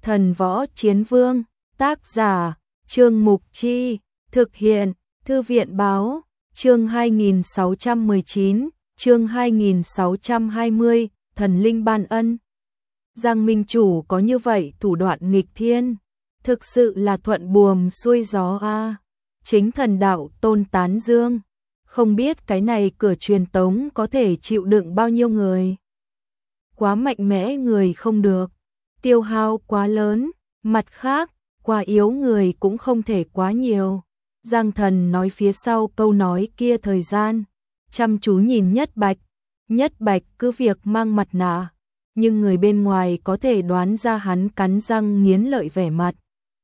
Thần Võ Chiến Vương, tác giả, Trương Mục Chi, thực hiện, Thư viện Báo, chương 2619, chương 2620, Thần Linh ban ân. Giang Minh Chủ có như vậy thủ đoạn nghịch thiên, thực sự là thuận buồm xuôi gió a. Chính thần đạo tôn tán dương, không biết cái này cửa truyền tống có thể chịu đựng bao nhiêu người. Quá mạnh mẽ người không được, tiêu hao quá lớn, mặt khác, quá yếu người cũng không thể quá nhiều. Giang Thần nói phía sau câu nói kia thời gian, chăm chú nhìn Nhất Bạch cứ việc mang mặt nạ, nhưng người bên ngoài có thể đoán ra hắn cắn răng nghiến lợi vẻ mặt.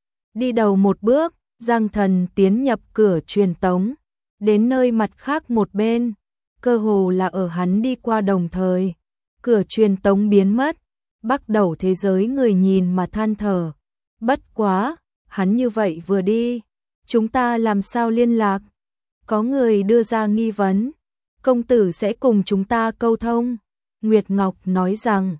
Đi đầu một bước, Giang Thần tiến nhập cửa truyền tống, đến nơi mặt khác một bên, cơ hồ là ở hắn đi qua đồng thời. Cửa truyền tống biến mất, bắt đầu thế giới người nhìn mà than thở. Bất quá, hắn như vậy vừa đi, chúng ta làm sao liên lạc? Có người đưa ra nghi vấn, công tử sẽ cùng chúng ta câu thông. Nguyệt Ngọc nói rằng,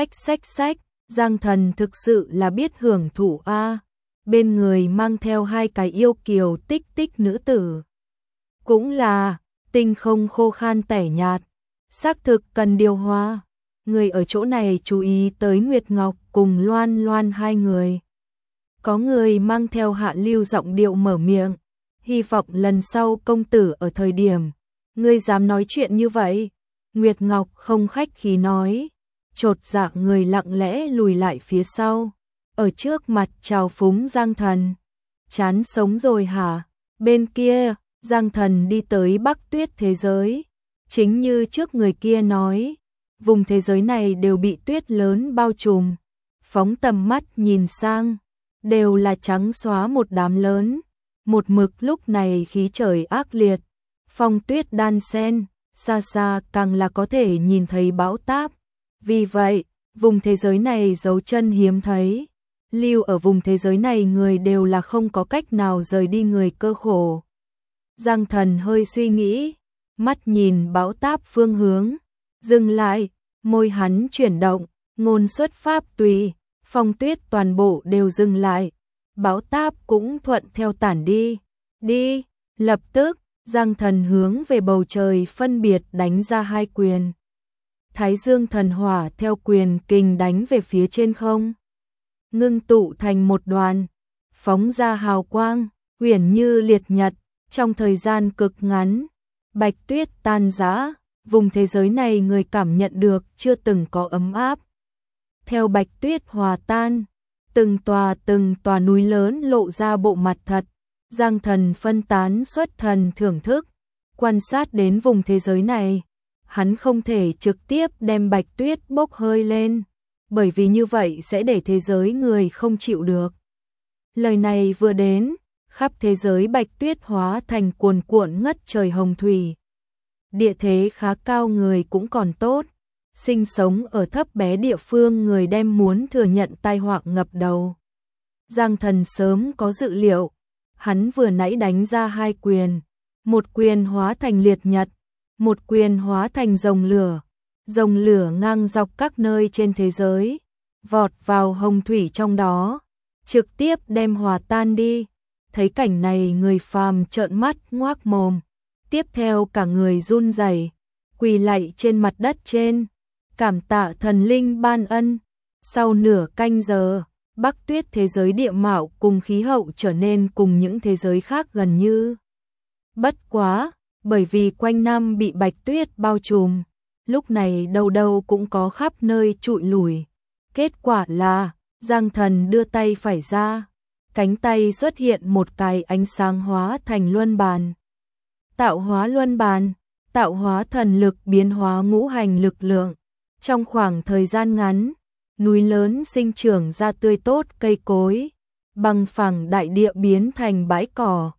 sách, Giang Thần thực sự là biết hưởng thụ a. Bên người mang theo hai cái yêu kiều tích nữ tử. Cũng là, tinh không khô khan tẻ nhạt, xác thực cần điều hòa. Người ở chỗ này chú ý tới Nguyệt Ngọc cùng Loan hai người. Có người mang theo hạ lưu giọng điệu mở miệng, hy vọng lần sau công tử ở thời điểm, ngươi dám nói chuyện như vậy. Nguyệt Ngọc không khách khí nói, chột dạ người lặng lẽ lùi lại phía sau, ở trước mặt chào phúng Giang Thần. Chán sống rồi hả? Bên kia, Giang Thần đi tới Bắc Tuyết thế giới, chính như trước người kia nói, vùng thế giới này đều bị tuyết lớn bao trùm, phóng tầm mắt nhìn sang, đều là trắng xóa một đám lớn, một mực lúc này khí trời ác liệt, phong tuyết đan xen, xa xa càng là có thể nhìn thấy bão táp. Vì vậy, vùng thế giới này dấu chân hiếm thấy, lưu ở vùng thế giới này người đều là không có cách nào rời đi người cơ khổ. Giang Thần hơi suy nghĩ, mắt nhìn bão táp phương hướng, dừng lại, môi hắn chuyển động, ngôn xuất pháp tùy, phong tuyết toàn bộ đều dừng lại, bão táp cũng thuận theo tản đi. Đi, lập tức, Giang Thần hướng về bầu trời phân biệt đánh ra hai quyền. Thái Dương thần hỏa theo quyền kình đánh về phía trên không, ngưng tụ thành một đoàn, phóng ra hào quang, uyển như liệt nhật, trong thời gian cực ngắn, bạch tuyết tan rã, vùng thế giới này người cảm nhận được chưa từng có ấm áp. Theo bạch tuyết hòa tan, từng tòa núi lớn lộ ra bộ mặt thật. Giang Thần phân tán xuất thần thưởng thức, quan sát đến vùng thế giới này, hắn không thể trực tiếp đem bạch tuyết bốc hơi lên, bởi vì như vậy sẽ để thế giới người không chịu được. Lời này vừa đến, khắp thế giới bạch tuyết hóa thành cuồn cuộn ngất trời hồng thủy. Địa thế khá cao người cũng còn tốt, sinh sống ở thấp bé địa phương người đem muốn thừa nhận tai họa ngập đầu. Giang Thần sớm có dự liệu, hắn vừa nãy đánh ra hai quyền, một quyền hóa thành liệt nhật, một quyền hóa thành rồng lửa ngang dọc các nơi trên thế giới, vọt vào hồng thủy trong đó, trực tiếp đem hòa tan đi. Thấy cảnh này người phàm trợn mắt ngoác mồm, tiếp theo cả người run rẩy, quỳ lạy trên mặt đất trên, cảm tạ thần linh ban ân. Sau nửa canh giờ, Bắc Tuyết thế giới địa mạo cùng khí hậu trở nên cùng những thế giới khác gần như. Bất quá, bởi vì quanh năm bị bạch tuyết bao trùm, lúc này đâu đâu cũng có khắp nơi trụi lủi. Kết quả là, Giang Thần đưa tay phải ra, cánh tay xuất hiện một cái ánh sáng hóa thành luân bàn. Tạo hóa luân bàn, tạo hóa thần lực biến hóa ngũ hành lực lượng. Trong khoảng thời gian ngắn, núi lớn sinh trưởng ra tươi tốt cây cối, bằng phẳng đại địa biến thành bãi cỏ.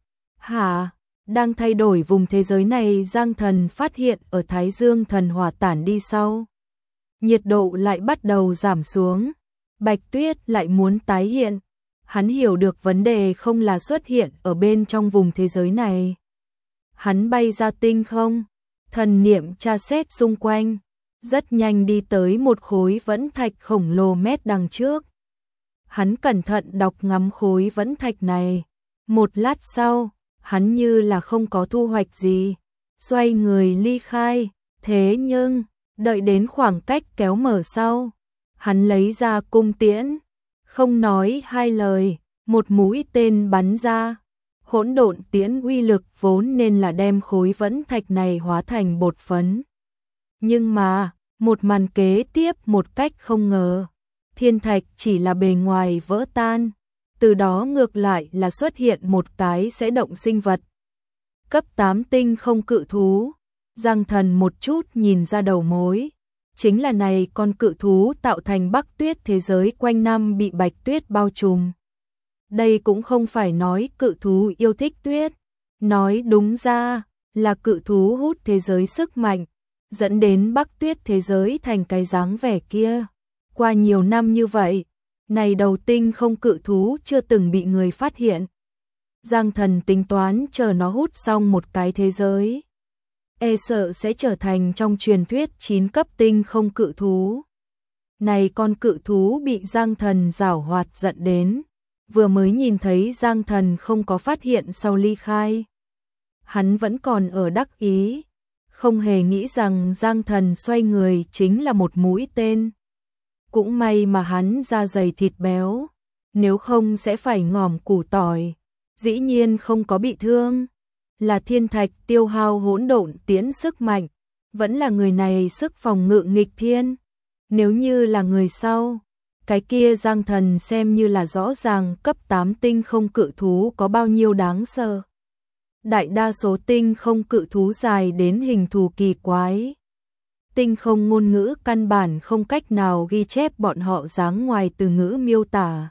Đang thay đổi vùng thế giới này, Giang Thần phát hiện ở Thái Dương thần hỏa tản đi sau, nhiệt độ lại bắt đầu giảm xuống, bạch tuyết lại muốn tái hiện. Hắn hiểu được vấn đề không là xuất hiện ở bên trong vùng thế giới này. Hắn bay ra tinh không, thần niệm tra xét xung quanh, rất nhanh đi tới một khối vẫn thạch khổng lồ mét đằng trước. Hắn cẩn thận đọc ngắm khối vẫn thạch này. Một lát sau, hắn như là không có thu hoạch gì, xoay người ly khai. Thế nhưng, đợi đến khoảng cách kéo mở sau, hắn lấy ra cung tiễn, không nói hai lời, một mũi tên bắn ra. Hỗn độn tiễn uy lực vốn nên là đem khối vẫn thạch này hóa thành bột phấn. Nhưng mà, một màn kế tiếp một cách không ngờ, thiên thạch chỉ là bề ngoài vỡ tan, từ đó ngược lại là xuất hiện một cái sẽ động sinh vật. Cấp 8 tinh không cự thú. Giang Thần một chút nhìn ra đầu mối, chính là này con cự thú tạo thành Bắc Tuyết thế giới quanh năm bị bạch tuyết bao trùm. Đây cũng không phải nói cự thú yêu thích tuyết, nói đúng ra là cự thú hút thế giới sức mạnh, dẫn đến Bắc Tuyết thế giới thành cái dáng vẻ kia. Qua nhiều năm như vậy, này đầu tinh không cự thú chưa từng bị người phát hiện. Giang Thần tính toán chờ nó hút xong một cái thế giới, e sợ sẽ trở thành trong truyền thuyết 9 cấp tinh không cự thú. Này con cự thú bị Giang Thần giảo hoạt giận đến, vừa mới nhìn thấy Giang Thần không có phát hiện sau ly khai, hắn vẫn còn ở đắc ý, không hề nghĩ rằng Giang Thần xoay người chính là một mũi tên. Cũng may mà hắn da dày thịt béo, nếu không sẽ phải ngỏm củ tỏi, dĩ nhiên không có bị thương. Là thiên thạch tiêu hao hỗn độn tiễn sức mạnh, vẫn là người này sức phòng ngự nghịch thiên. Nếu như là người sau, cái kia Giang Thần xem như là rõ ràng cấp 8 tinh không cự thú có bao nhiêu đáng sợ. Đại đa số tinh không cự thú dài đến hình thù kỳ quái. Tinh không ngôn ngữ căn bản không cách nào ghi chép bọn họ dáng ngoài từ ngữ miêu tả.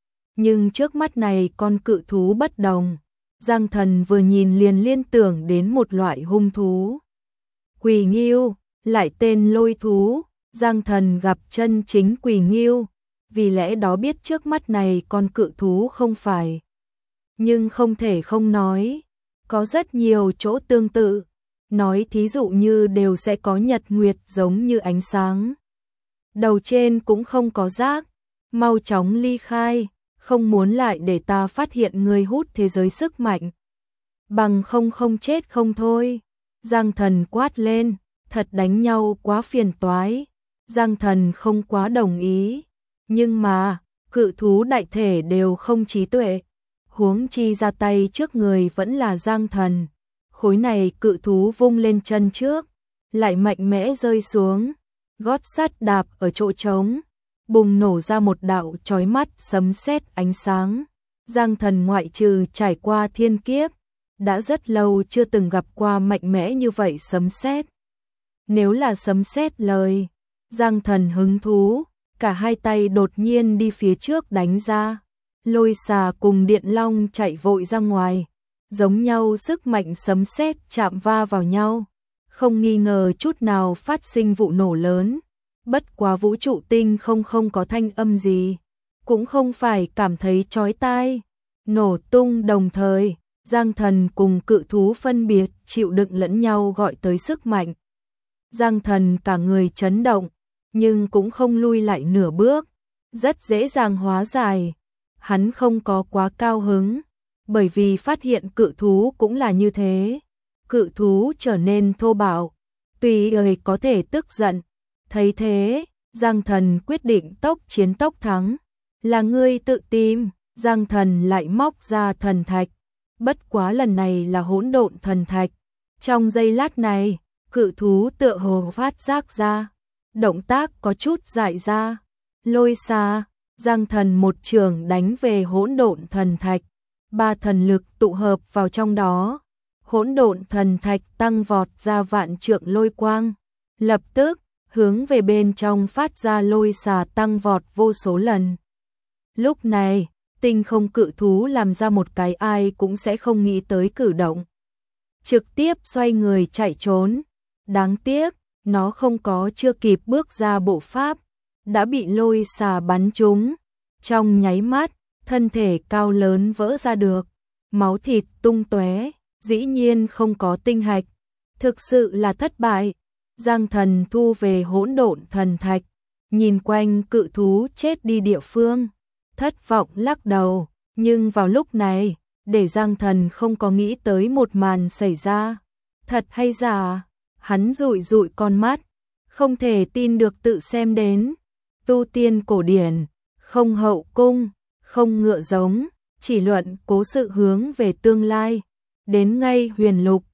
Nhưng trước mắt này con cự thú bất đồng. Giang Thần vừa nhìn liền liên tưởng đến một loại hung thú. Quỳ Ngưu, lại tên lôi thú. Giang Thần gặp chân chính Quỳ Ngưu, vì lẽ đó biết trước mắt này con cự thú không phải. Nhưng không thể không nói, có rất nhiều chỗ tương tự. Nói thí dụ như đều sẽ có nhật nguyệt giống như ánh sáng. Đầu trên cũng không có rác, mau chóng ly khai, không muốn lại để ta phát hiện người hút thế giới sức mạnh. Bằng không chết không thôi. Giang Thần quát lên, thật đánh nhau quá phiền toái. Giang Thần không quá đồng ý, nhưng mà, cự thú đại thể đều không trí tuệ. Huống chi ra tay trước người vẫn là Giang Thần. Khối này cự thú vung lên chân trước, lại mạnh mẽ rơi xuống, gót sắt đạp ở chỗ trống, bùng nổ ra một đạo chói mắt sấm sét ánh sáng. Giang Thần ngoại trừ trải qua thiên kiếp, đã rất lâu chưa từng gặp qua mạnh mẽ như vậy sấm sét. Nếu là sấm sét lời, Giang Thần hứng thú, cả hai tay đột nhiên đi phía trước đánh ra. Lôi xà cùng điện long chạy vội ra ngoài, giống nhau sức mạnh sấm sét chạm va vào nhau, không nghi ngờ chút nào phát sinh vụ nổ lớn. Bất quá vũ trụ tinh không có thanh âm gì, cũng không phải cảm thấy chói tai. Nổ tung đồng thời, Giang Thần cùng cự thú phân biệt chịu đựng lẫn nhau gọi tới sức mạnh. Giang Thần cả người chấn động, nhưng cũng không lui lại nửa bước, rất dễ dàng hóa giải. Hắn không có quá cao hứng, bởi vì phát hiện cự thú cũng là như thế. Cự thú trở nên thô bạo, tùy thời có thể tức giận. Thấy thế, Giang Thần quyết định tốc chiến tốc thắng. Là ngươi tự tìm. Giang Thần lại móc ra thần thạch. Bất quá lần này là hỗn độn thần thạch. Trong giây lát này, cự thú tựa hồ phát giác ra. Động tác có chút dại ra. Lôi xà, Giang Thần một trường đánh về hỗn độn thần thạch. Ba thần lực tụ hợp vào trong đó. Hỗn độn thần thạch tăng vọt ra vạn trượng lôi quang. Lập tức, hướng về bên trong phát ra lôi xà tăng vọt vô số lần. Lúc này, tinh không cự thú làm ra một cái ai cũng sẽ không nghĩ tới cử động. Trực tiếp xoay người chạy trốn. Đáng tiếc, nó không có chưa kịp bước ra bộ pháp, đã bị lôi xà bắn trúng. Trong nháy mắt, thân thể cao lớn vỡ ra được, máu thịt tung tóe, dĩ nhiên không có tinh hạch. Thực sự là thất bại. Giang Thần thu về hỗn độn thần thạch, nhìn quanh cự thú chết đi địa phương, thất vọng lắc đầu, nhưng vào lúc này, để Giang Thần không có nghĩ tới một màn xảy ra. Thật hay giả? Hắn dụi dụi con mắt, không thể tin được tự xem đến. Tu tiên cổ điển, không hậu cung, không ngựa giống, chỉ luận cố sự hướng về tương lai. Đến ngay huyền lục,